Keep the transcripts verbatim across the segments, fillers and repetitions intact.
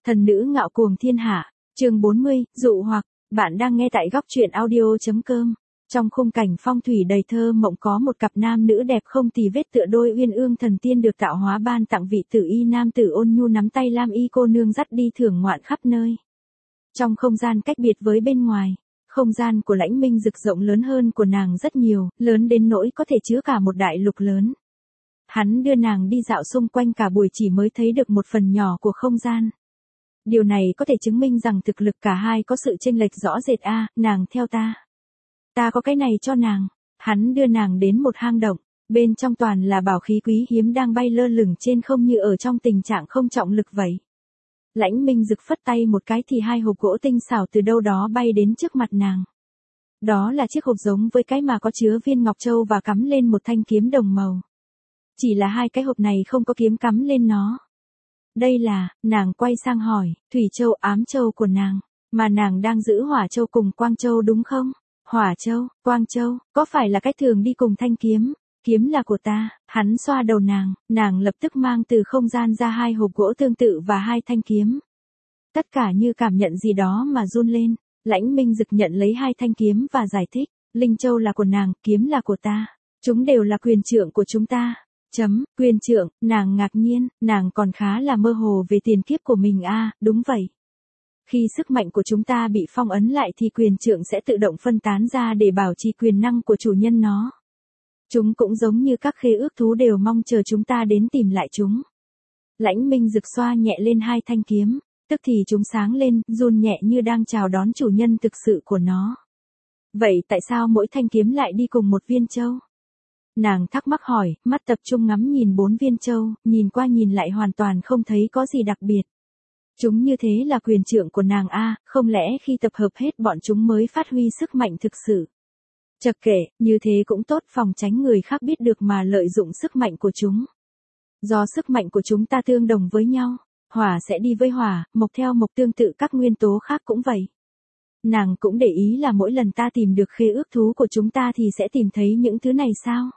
Thần nữ ngạo cuồng thiên hạ, chương bốn mươi, dụ hoặc, bạn đang nghe tại góc truyện audio.com. Trong khung cảnh phong thủy đầy thơ mộng có một cặp nam nữ đẹp không tì vết tựa đôi uyên ương thần tiên được tạo hóa ban tặng vị tử y nam tử ôn nhu nắm tay lam y cô nương dắt đi thưởng ngoạn khắp nơi. Trong không gian cách biệt với bên ngoài, không gian của Lãnh Minh Dực rộng lớn hơn của nàng rất nhiều, lớn đến nỗi có thể chứa cả một đại lục lớn. Hắn đưa nàng đi dạo xung quanh cả buổi chỉ mới thấy được một phần nhỏ của không gian. Điều này có thể chứng minh rằng thực lực cả hai có sự chênh lệch rõ rệt. A, à, nàng theo ta. Ta có cái này cho nàng. Hắn đưa nàng đến một hang động, bên trong toàn là bảo khí quý hiếm đang bay lơ lửng trên không như ở trong tình trạng không trọng lực vậy. Lãnh Minh Dực phất tay một cái thì hai hộp gỗ tinh xảo từ đâu đó bay đến trước mặt nàng. Đó là chiếc hộp giống với cái mà có chứa viên ngọc châu và cắm lên một thanh kiếm đồng màu. Chỉ là hai cái hộp này không có kiếm cắm lên nó. Đây là, nàng quay sang hỏi, Thủy Châu ám châu của nàng, mà nàng đang giữ Hỏa Châu cùng Quang Châu đúng không? Hỏa Châu, Quang Châu, có phải là cái thường đi cùng thanh kiếm? Kiếm là của ta. Hắn xoa đầu nàng, nàng lập tức mang từ không gian ra hai hộp gỗ tương tự và hai thanh kiếm. Tất cả như cảm nhận gì đó mà run lên. Lãnh Minh Dực nhận lấy hai thanh kiếm và giải thích, Linh Châu là của nàng, kiếm là của ta. Chúng đều là quyền trượng của chúng ta. Chấm, quyền trượng, nàng ngạc nhiên, nàng còn khá là mơ hồ về tiền kiếp của mình. A, à, đúng vậy. Khi sức mạnh của chúng ta bị phong ấn lại thì quyền trượng sẽ tự động phân tán ra để bảo trì quyền năng của chủ nhân nó. Chúng cũng giống như các khế ước thú đều mong chờ chúng ta đến tìm lại chúng. Lãnh Minh Dực xoa nhẹ lên hai thanh kiếm, tức thì chúng sáng lên, run nhẹ như đang chào đón chủ nhân thực sự của nó. Vậy tại sao mỗi thanh kiếm lại đi cùng một viên châu? Nàng thắc mắc hỏi, mắt tập trung ngắm nhìn bốn viên châu, nhìn qua nhìn lại hoàn toàn không thấy có gì đặc biệt. Chúng như thế là quyền trượng của nàng. A, à, không lẽ khi tập hợp hết bọn chúng mới phát huy sức mạnh thực sự? Chật kể, như thế cũng tốt, phòng tránh người khác biết được mà lợi dụng sức mạnh của chúng. Do sức mạnh của chúng ta tương đồng với nhau, hỏa sẽ đi với hỏa, mộc theo mộc, tương tự các nguyên tố khác cũng vậy. Nàng cũng để ý là mỗi lần ta tìm được khế ước thú của chúng ta thì sẽ tìm thấy những thứ này sao?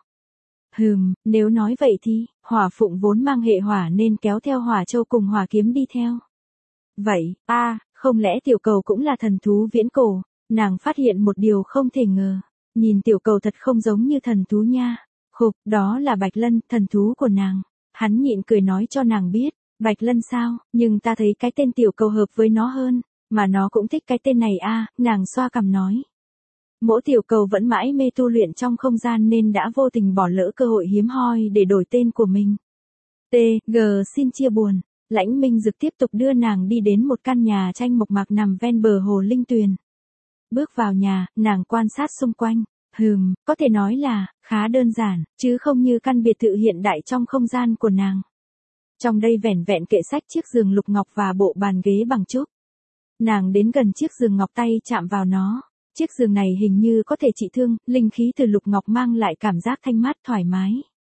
Hừm, nếu nói vậy thì, hỏa phụng vốn mang hệ hỏa nên kéo theo hỏa châu cùng hỏa kiếm đi theo. Vậy, a, à, không lẽ tiểu cầu cũng là thần thú viễn cổ? Nàng phát hiện một điều không thể ngờ. Nhìn tiểu cầu thật không giống như thần thú nha. Khục, đó là Bạch Lân, thần thú của nàng. Hắn nhịn cười nói cho nàng biết, Bạch Lân sao, nhưng ta thấy cái tên tiểu cầu hợp với nó hơn, mà nó cũng thích cái tên này. A, à, nàng xoa cằm nói. Mỗi tiểu cầu vẫn mãi mê tu luyện trong không gian nên đã vô tình bỏ lỡ cơ hội hiếm hoi để đổi tên của mình. T, G xin chia buồn. Lãnh Minh Dực tiếp tục đưa nàng đi đến một căn nhà tranh mộc mạc nằm ven bờ hồ Linh Tuyền. Bước vào nhà, nàng quan sát xung quanh. Hừm, có thể nói là, khá đơn giản, chứ không như căn biệt thự hiện đại trong không gian của nàng. Trong đây vẻn vẹn kệ sách, chiếc giường lục ngọc và bộ bàn ghế bằng trúc. Nàng đến gần chiếc giường ngọc, tay chạm vào nó. Chiếc giường này hình như có thể trị thương, linh khí từ lục ngọc mang lại cảm giác thanh mát thoải mái.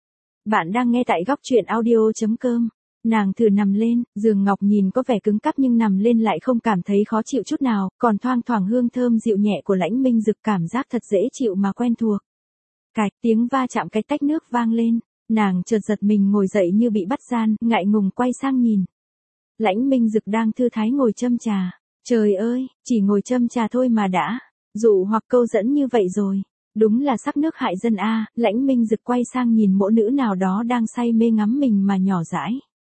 Bạn đang nghe tại góc truyện audio.com. Nàng thử nằm lên, giường ngọc nhìn có vẻ cứng cáp nhưng nằm lên lại không cảm thấy khó chịu chút nào, còn thoang thoảng hương thơm dịu nhẹ của Lãnh Minh Dực, cảm giác thật dễ chịu mà quen thuộc. Cạch, tiếng va chạm cái tách nước vang lên, nàng chợt giật mình ngồi dậy như bị bắt gian, ngại ngùng quay sang nhìn. Lãnh Minh Dực đang thư thái ngồi châm trà. Trời ơi, chỉ ngồi châm trà thôi mà đã dụ hoặc câu dẫn như vậy rồi. Đúng là sắc nước hại dân. A, à, Lãnh Minh Dực quay sang nhìn mẫu nữ nào đó đang say mê ngắm mình mà nhỏ dãi.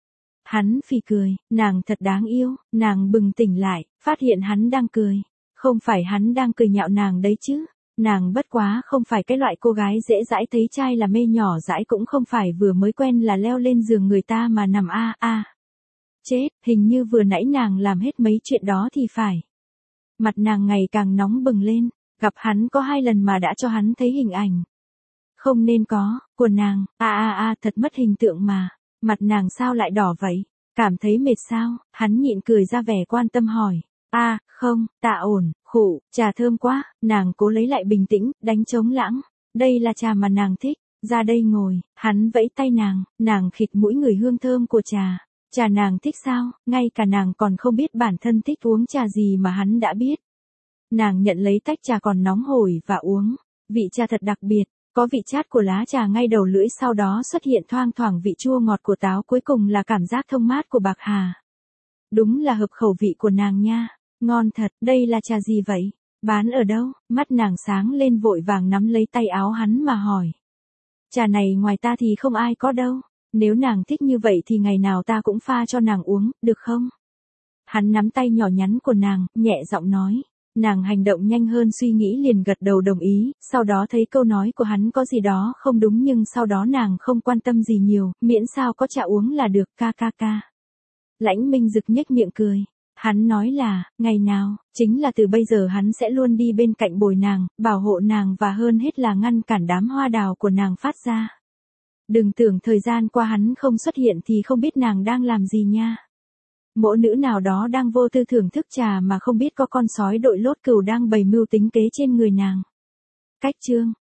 Hắn phì cười, nàng thật đáng yêu. Nàng bừng tỉnh lại, phát hiện hắn đang cười. Không phải hắn đang cười nhạo nàng đấy chứ. Nàng bất quá không phải cái loại cô gái dễ dãi thấy trai là mê, nhỏ dãi cũng không phải vừa mới quen là leo lên giường người ta mà nằm. A a à. Chết, hình như vừa nãy nàng làm hết mấy chuyện đó thì phải. Mặt nàng ngày càng nóng bừng lên, gặp hắn có hai lần mà đã cho hắn thấy hình ảnh. Không nên có, của nàng. A a a, thật mất hình tượng mà. Mặt nàng sao lại đỏ vậy? Cảm thấy mệt sao? Hắn nhịn cười ra vẻ quan tâm hỏi. A, à, không, tạ ổn, khụ, trà thơm quá. Nàng cố lấy lại bình tĩnh, đánh trống lãng. Đây là trà mà nàng thích, ra đây ngồi. Hắn vẫy tay nàng, nàng khịt mũi người hương thơm của trà. Trà nàng thích sao? Ngay cả nàng còn không biết bản thân thích uống trà gì mà hắn đã biết. Nàng nhận lấy tách trà còn nóng hổi và uống. Vị trà thật đặc biệt. Có vị chát của lá trà ngay đầu lưỡi, sau đó xuất hiện thoang thoảng vị chua ngọt của táo, cuối cùng là cảm giác thông mát của bạc hà. Đúng là hợp khẩu vị của nàng nha. Ngon thật, đây là trà gì vậy? Bán ở đâu? Mắt nàng sáng lên vội vàng nắm lấy tay áo hắn mà hỏi. Trà này ngoài ta thì không ai có đâu. Nếu nàng thích như vậy thì ngày nào ta cũng pha cho nàng uống, được không? Hắn nắm tay nhỏ nhắn của nàng, nhẹ giọng nói. Nàng hành động nhanh hơn suy nghĩ liền gật đầu đồng ý, sau đó thấy câu nói của hắn có gì đó không đúng nhưng sau đó nàng không quan tâm gì nhiều, miễn sao có trà uống là được, ca ca ca. Lãnh Minh Dực nhếch miệng cười. Hắn nói là, ngày nào, chính là từ bây giờ hắn sẽ luôn đi bên cạnh bồi nàng, bảo hộ nàng và hơn hết là ngăn cản đám hoa đào của nàng phát ra. Đừng tưởng thời gian qua hắn không xuất hiện thì không biết nàng đang làm gì nha. Mỗ nữ nào đó đang vô tư thưởng thức trà mà không biết có con sói đội lốt cừu đang bày mưu tính kế trên người nàng. Cách chương